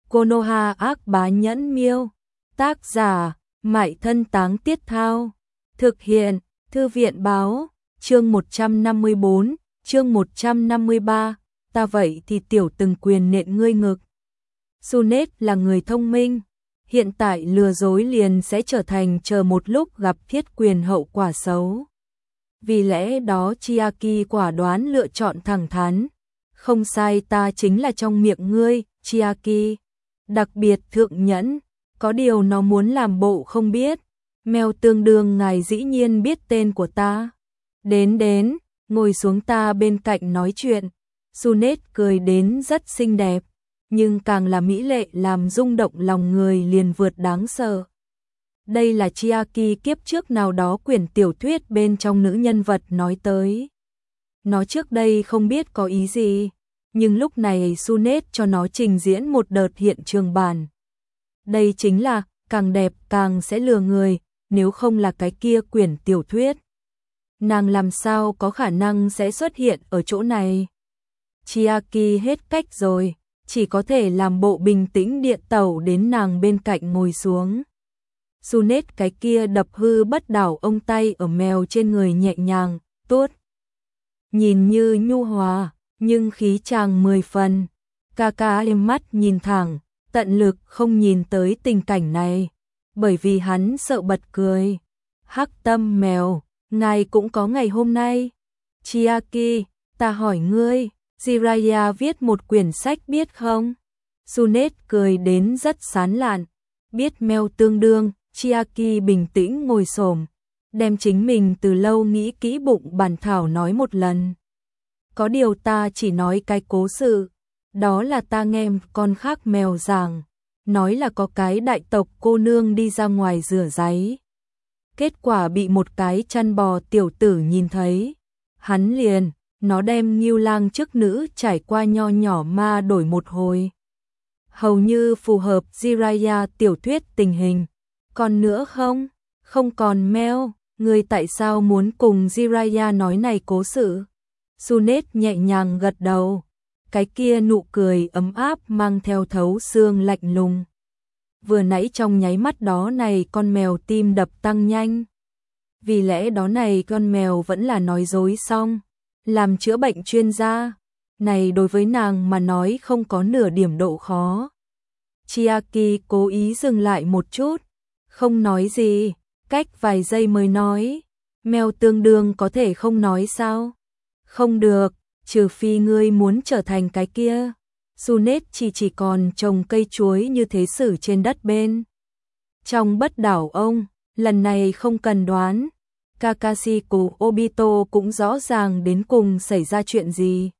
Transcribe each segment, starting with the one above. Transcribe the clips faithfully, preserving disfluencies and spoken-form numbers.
Konoha ác bá nhẫn miêu. Tác giả, Mại Thân Táng Tiết Thao. Thực hiện, Thư viện báo. Chương một trăm năm mươi bốn, chương một trăm năm mươi ba. Ta vậy thì tiểu từng quyền nện ngươi ngực. Sunet là người thông minh. Hiện tại lừa dối liền sẽ trở thành chờ một lúc gặp thiết quyền hậu quả xấu. Vì lẽ đó Chiaki quả đoán lựa chọn thẳng thắn. Không sai, ta chính là trong miệng ngươi, Chiaki. Đặc biệt thượng nhẫn, có điều nó muốn làm bộ không biết. Mèo tương đương ngài dĩ nhiên biết tên của ta. Đến đến, ngồi xuống ta bên cạnh nói chuyện. Sunet cười đến rất xinh đẹp, nhưng càng là mỹ lệ làm rung động lòng người liền vượt đáng sợ. Đây là Chiaki kiếp trước nào đó quyển tiểu thuyết bên trong nữ nhân vật nói tới. Nó trước đây không biết có ý gì, nhưng lúc này Sunet cho nó trình diễn một đợt hiện trường bản. Đây chính là, càng đẹp càng sẽ lừa người, nếu không là cái kia quyển tiểu thuyết. Nàng làm sao có khả năng sẽ xuất hiện ở chỗ này? Chiaki hết cách rồi, chỉ có thể làm bộ bình tĩnh điện tàu đến nàng bên cạnh ngồi xuống. Sunet cái kia đập hư bất đảo ông tay ở mèo trên người nhẹ nhàng, tốt. Nhìn như nhu hòa, nhưng khí chàng mười phần. Kaka êm mắt nhìn thẳng, tận lực không nhìn tới tình cảnh này, bởi vì hắn sợ bật cười. Hắc tâm mèo, ngài cũng có ngày hôm nay. Chiaki, ta hỏi ngươi, Jiraiya viết một quyển sách biết không? Sunet cười đến rất sán lạn. Biết mèo tương đương. Chiaki bình tĩnh ngồi xổm, đem chính mình từ lâu nghĩ kỹ bụng bản thảo nói một lần. Có điều ta chỉ nói cái cố sự, đó là ta nghe con khác mèo giảng, nói là có cái đại tộc cô nương đi ra ngoài rửa ráy. Kết quả bị một cái chăn bò tiểu tử nhìn thấy, hắn liền, nó đem Ngưu Lang chức nữ trải qua nho nhỏ ma đổi một hồi. Hầu như phù hợp Jiraiya tiểu thuyết tình hình. Còn nữa không? Không còn mèo, người tại sao muốn cùng Jiraiya nói này cố sự? Sunet nhẹ nhàng gật đầu, cái kia nụ cười ấm áp mang theo thấu xương lạnh lùng. Vừa nãy trong nháy mắt đó này con mèo tim đập tăng nhanh. Vì lẽ đó này con mèo vẫn là nói dối xong, làm chữa bệnh chuyên gia. Này đối với nàng mà nói không có nửa điểm độ khó. Chiaki cố ý dừng lại một chút. Không nói gì, cách vài giây mới nói, mèo tương đương có thể không nói sao? Không được, trừ phi ngươi muốn trở thành cái kia. Sunet chỉ chỉ còn trồng cây chuối như thế xử trên đất bên. Trong bất đảo ông, lần này không cần đoán, Kakashi của Obito cũng rõ ràng đến cùng xảy ra chuyện gì.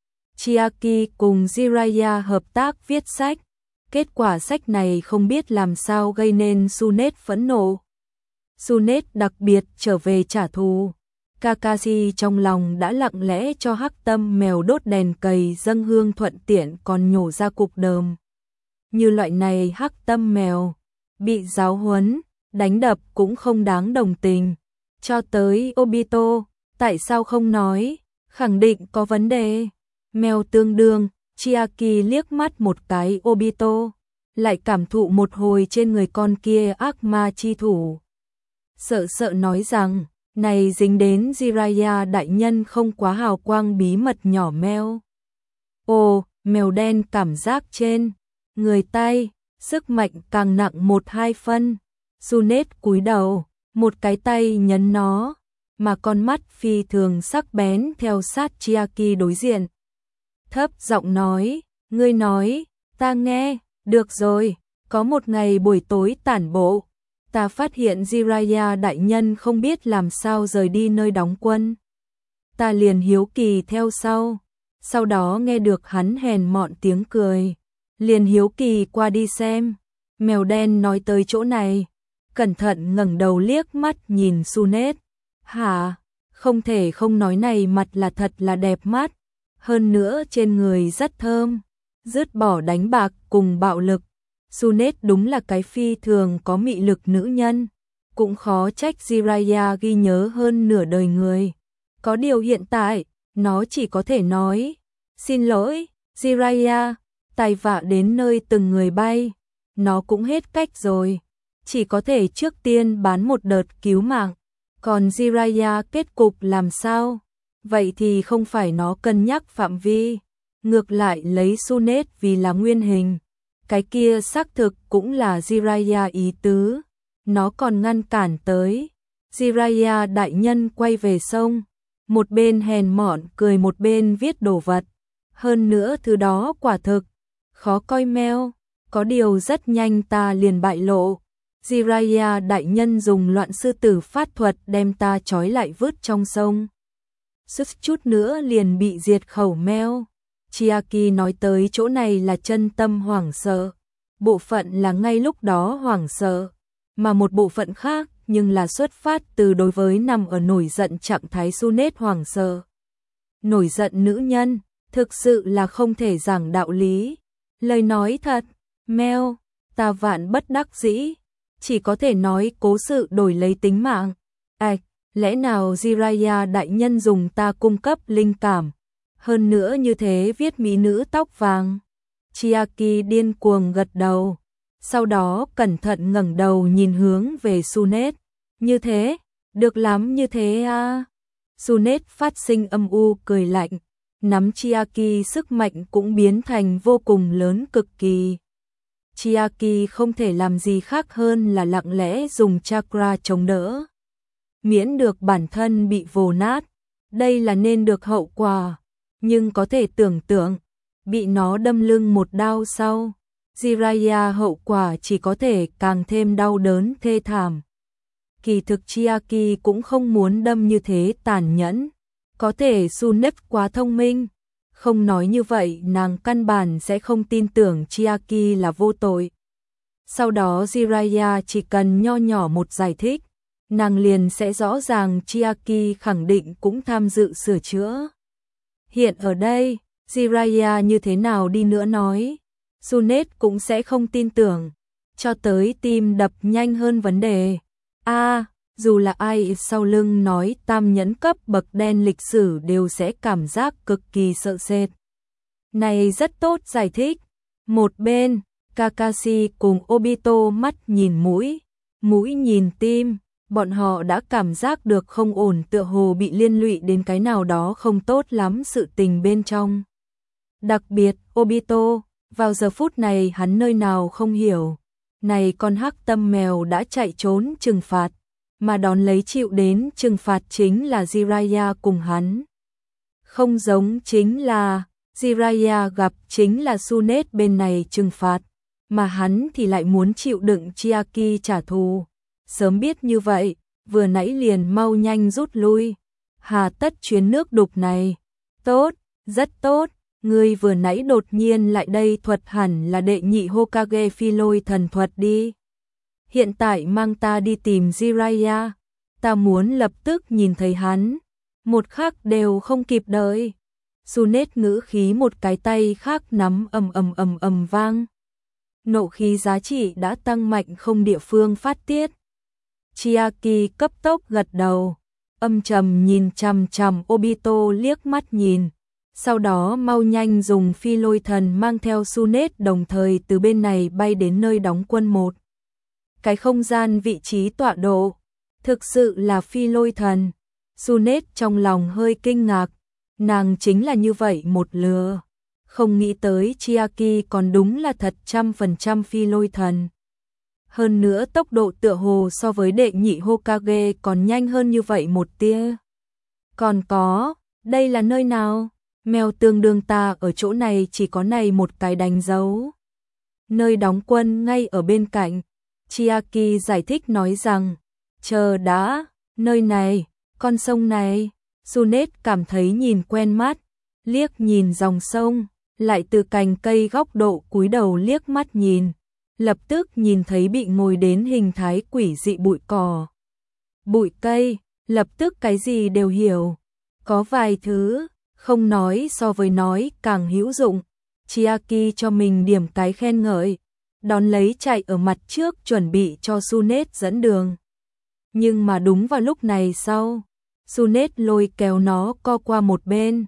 Chiaki cùng Jiraiya hợp tác viết sách. Kết quả sách này không biết làm sao gây nên Sunet phẫn nộ. Sunet đặc biệt trở về trả thù. Kakashi trong lòng đã lặng lẽ cho hắc tâm mèo đốt đèn cầy dâng hương thuận tiện còn nhổ ra cục đờm. Như loại này hắc tâm mèo, bị giáo huấn, đánh đập cũng không đáng đồng tình. Cho tới Obito, tại sao không nói, khẳng định có vấn đề. Mèo tương đương. Chiaki liếc mắt một cái Obito, lại cảm thụ một hồi trên người con kia ác ma chi thủ. Sợ sợ nói rằng, này dính đến Jiraiya đại nhân không quá hào quang bí mật nhỏ mèo. Ồ, mèo đen cảm giác trên, người tay, sức mạnh càng nặng một hai phân. Sunet cúi đầu, một cái tay nhấn nó, mà con mắt phi thường sắc bén theo sát Chiaki đối diện. Thấp giọng nói, ngươi nói, ta nghe, được rồi, có một ngày buổi tối tản bộ, ta phát hiện Jiraiya đại nhân không biết làm sao rời đi nơi đóng quân. Ta liền hiếu kỳ theo sau, sau đó nghe được hắn hèn mọn tiếng cười, liền hiếu kỳ qua đi xem. Mèo đen nói tới chỗ này, cẩn thận ngẩng đầu liếc mắt nhìn Sunet. Hả, không thể không nói này mặt là thật là đẹp mắt. Hơn nữa trên người rất thơm, dứt bỏ đánh bạc cùng bạo lực. Sunet đúng là cái phi thường có mị lực nữ nhân, cũng khó trách Jiraiya ghi nhớ hơn nửa đời người. Có điều hiện tại, nó chỉ có thể nói, xin lỗi, Jiraiya, tai vạ đến nơi từng người bay, nó cũng hết cách rồi, chỉ có thể trước tiên bán một đợt cứu mạng. Còn Jiraiya kết cục làm sao? Vậy thì không phải nó cân nhắc phạm vi, ngược lại lấy Sunet vì là nguyên hình. Cái kia xác thực cũng là Jiraiya ý tứ, nó còn ngăn cản tới. Jiraiya đại nhân quay về sông, một bên hèn mọn cười một bên viết đồ vật. Hơn nữa thứ đó quả thực khó coi meo, có điều rất nhanh ta liền bại lộ. Jiraiya đại nhân dùng loạn sư tử phát thuật đem ta trói lại vứt trong sông. Sức chút nữa liền bị diệt khẩu meo. Chiaki nói tới chỗ này là chân tâm hoảng sợ. Bộ phận là ngay lúc đó hoảng sợ, mà một bộ phận khác nhưng là xuất phát từ đối với nằm ở nổi giận trạng thái Sunet hoảng sợ. Nổi giận nữ nhân, thực sự là không thể giảng đạo lý. Lời nói thật, meo, ta vạn bất đắc dĩ, chỉ có thể nói cố sự đổi lấy tính mạng. Ảch, lẽ nào Jiraiya đại nhân dùng ta cung cấp linh cảm, hơn nữa như thế viết mỹ nữ tóc vàng. Chiaki điên cuồng gật đầu, sau đó cẩn thận ngẩng đầu nhìn hướng về Sunet. Như thế, được lắm như thế à. Sunet phát sinh âm u cười lạnh, nắm Chiaki sức mạnh cũng biến thành vô cùng lớn cực kỳ. Chiaki không thể làm gì khác hơn là lặng lẽ dùng chakra chống đỡ, miễn được bản thân bị vồ nát. Đây là nên được hậu quả, nhưng có thể tưởng tượng, bị nó đâm lưng một đao sau, Jiraiya hậu quả chỉ có thể càng thêm đau đớn thê thảm. Kỳ thực Chiaki cũng không muốn đâm như thế tàn nhẫn, có thể Sunet quá thông minh, không nói như vậy nàng căn bản sẽ không tin tưởng Chiaki là vô tội. Sau đó Jiraiya chỉ cần nho nhỏ một giải thích, nàng liền sẽ rõ ràng Chiaki khẳng định cũng tham dự sửa chữa. Hiện ở đây, Jiraiya như thế nào đi nữa nói, Sunet cũng sẽ không tin tưởng, cho tới tim đập nhanh hơn vấn đề. A, à, dù là ai sau lưng nói tam nhẫn cấp bậc đen lịch sử đều sẽ cảm giác cực kỳ sợ sệt. Này rất tốt giải thích. Một bên, Kakashi cùng Obito mắt nhìn mũi, mũi nhìn tim, bọn họ đã cảm giác được không ổn, tựa hồ bị liên lụy đến cái nào đó không tốt lắm sự tình bên trong. Đặc biệt, Obito, vào giờ phút này hắn nơi nào không hiểu, này con hắc tâm mèo đã chạy trốn trừng phạt, mà đón lấy chịu đến trừng phạt chính là Jiraiya cùng hắn. Không giống chính là Jiraiya gặp chính là Sunet bên này trừng phạt, mà hắn thì lại muốn chịu đựng Chiaki trả thù. Sớm biết như vậy, vừa nãy liền mau nhanh rút lui. Hà tất chuyến nước đục này. Tốt, rất tốt, ngươi vừa nãy đột nhiên lại đây thuật hẳn là đệ nhị Hokage phi lôi thần thuật đi. Hiện tại mang ta đi tìm Jiraiya, ta muốn lập tức nhìn thấy hắn, một khắc đều không kịp đợi. Sunet ngữ khí một cái tay khác nắm ầm ầm ầm ầm vang. Nộ khí giá trị đã tăng mạnh không địa phương phát tiết. Chiaki cấp tốc gật đầu, âm trầm nhìn chằm chằm Obito liếc mắt nhìn, sau đó mau nhanh dùng phi lôi thần mang theo Sunet đồng thời từ bên này bay đến nơi đóng quân một. Cái không gian vị trí tọa độ, thực sự là phi lôi thần. Sunet trong lòng hơi kinh ngạc, nàng chính là như vậy một lừa, không nghĩ tới Chiaki còn đúng là thật trăm phần trăm phi lôi thần. Hơn nữa tốc độ tựa hồ so với đệ nhị Hokage còn nhanh hơn như vậy một tia. Còn có, đây là nơi nào? Mèo tương đương ta ở chỗ này chỉ có này một cái đánh dấu. Nơi đóng quân ngay ở bên cạnh. Chiaki giải thích nói rằng, chờ đã, nơi này, con sông này. Sunet cảm thấy nhìn quen mắt, liếc nhìn dòng sông, lại từ cành cây góc độ cúi đầu liếc mắt nhìn, lập tức nhìn thấy bị ngồi đến hình thái quỷ dị bụi cỏ. Bụi cây, lập tức cái gì đều hiểu. Có vài thứ, không nói so với nói càng hữu dụng. Chiaki cho mình điểm cái khen ngợi, đón lấy chạy ở mặt trước chuẩn bị cho Sunet dẫn đường. Nhưng mà đúng vào lúc này sau, Sunet lôi kéo nó co qua một bên,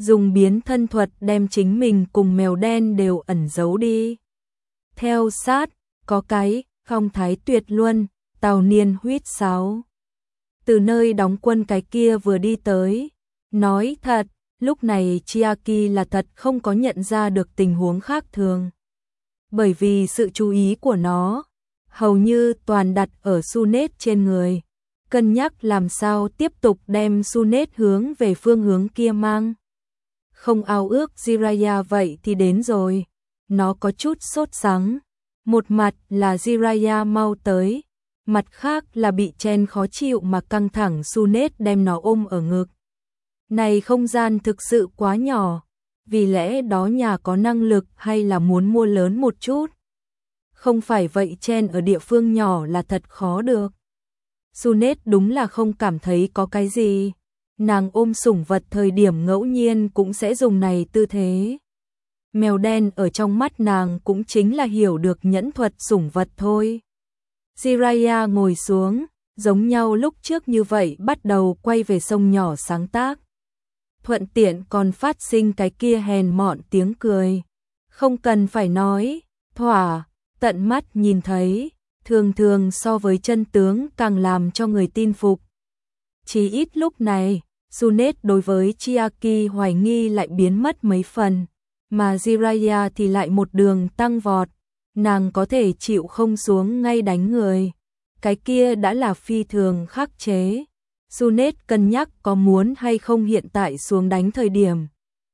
dùng biến thân thuật đem chính mình cùng mèo đen đều ẩn giấu đi. Theo sát, có cái, phong thái tuyệt luân, Tào Niên huýt sáo. Từ nơi đóng quân cái kia vừa đi tới, nói thật, lúc này Chiaki là thật không có nhận ra được tình huống khác thường. Bởi vì sự chú ý của nó, hầu như toàn đặt ở Sunet trên người, cân nhắc làm sao tiếp tục đem Sunet hướng về phương hướng kia mang. Không ao ước Jiraiya vậy thì đến rồi, nó có chút sốt sắng. Một mặt là Jiraiya mau tới, mặt khác là bị chen khó chịu mà căng thẳng Sunet đem nó ôm ở ngực. Này không gian thực sự quá nhỏ, vì lẽ đó nhà có năng lực hay là muốn mua lớn một chút. Không phải vậy chen ở địa phương nhỏ là thật khó được. Sunet đúng là không cảm thấy có cái gì. Nàng ôm sủng vật thời điểm ngẫu nhiên cũng sẽ dùng này tư thế. Mèo đen ở trong mắt nàng cũng chính là hiểu được nhẫn thuật sủng vật thôi. Jiraiya ngồi xuống, giống nhau lúc trước như vậy bắt đầu quay về sông nhỏ sáng tác. Thuận tiện còn phát sinh cái kia hèn mọn tiếng cười. Không cần phải nói, thỏa, tận mắt nhìn thấy, thường thường so với chân tướng càng làm cho người tin phục. Chỉ ít lúc này, Sunet đối với Chiaki hoài nghi lại biến mất mấy phần, mà Jiraiya thì lại một đường tăng vọt, nàng có thể chịu không xuống ngay đánh người. Cái kia đã là phi thường khắc chế. Sunet cân nhắc có muốn hay không hiện tại xuống đánh thời điểm.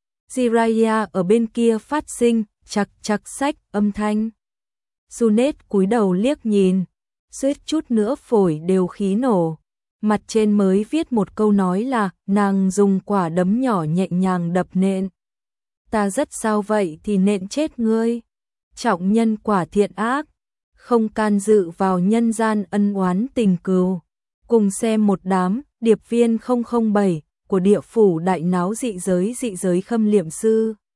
Jiraiya ở bên kia phát sinh, chặt chặt sách âm thanh. Sunet cúi đầu liếc nhìn, suýt chút nữa phổi đều khí nổ. Mặt trên mới viết một câu nói là nàng dùng quả đấm nhỏ nhẹ nhàng đập nện. Ta rất sao vậy thì nện chết ngươi. Trọng nhân quả thiện ác, không can dự vào nhân gian ân oán tình cừu. Cùng xem một đám điệp viên không không bảy của địa phủ đại náo dị giới dị giới khâm liệm sư.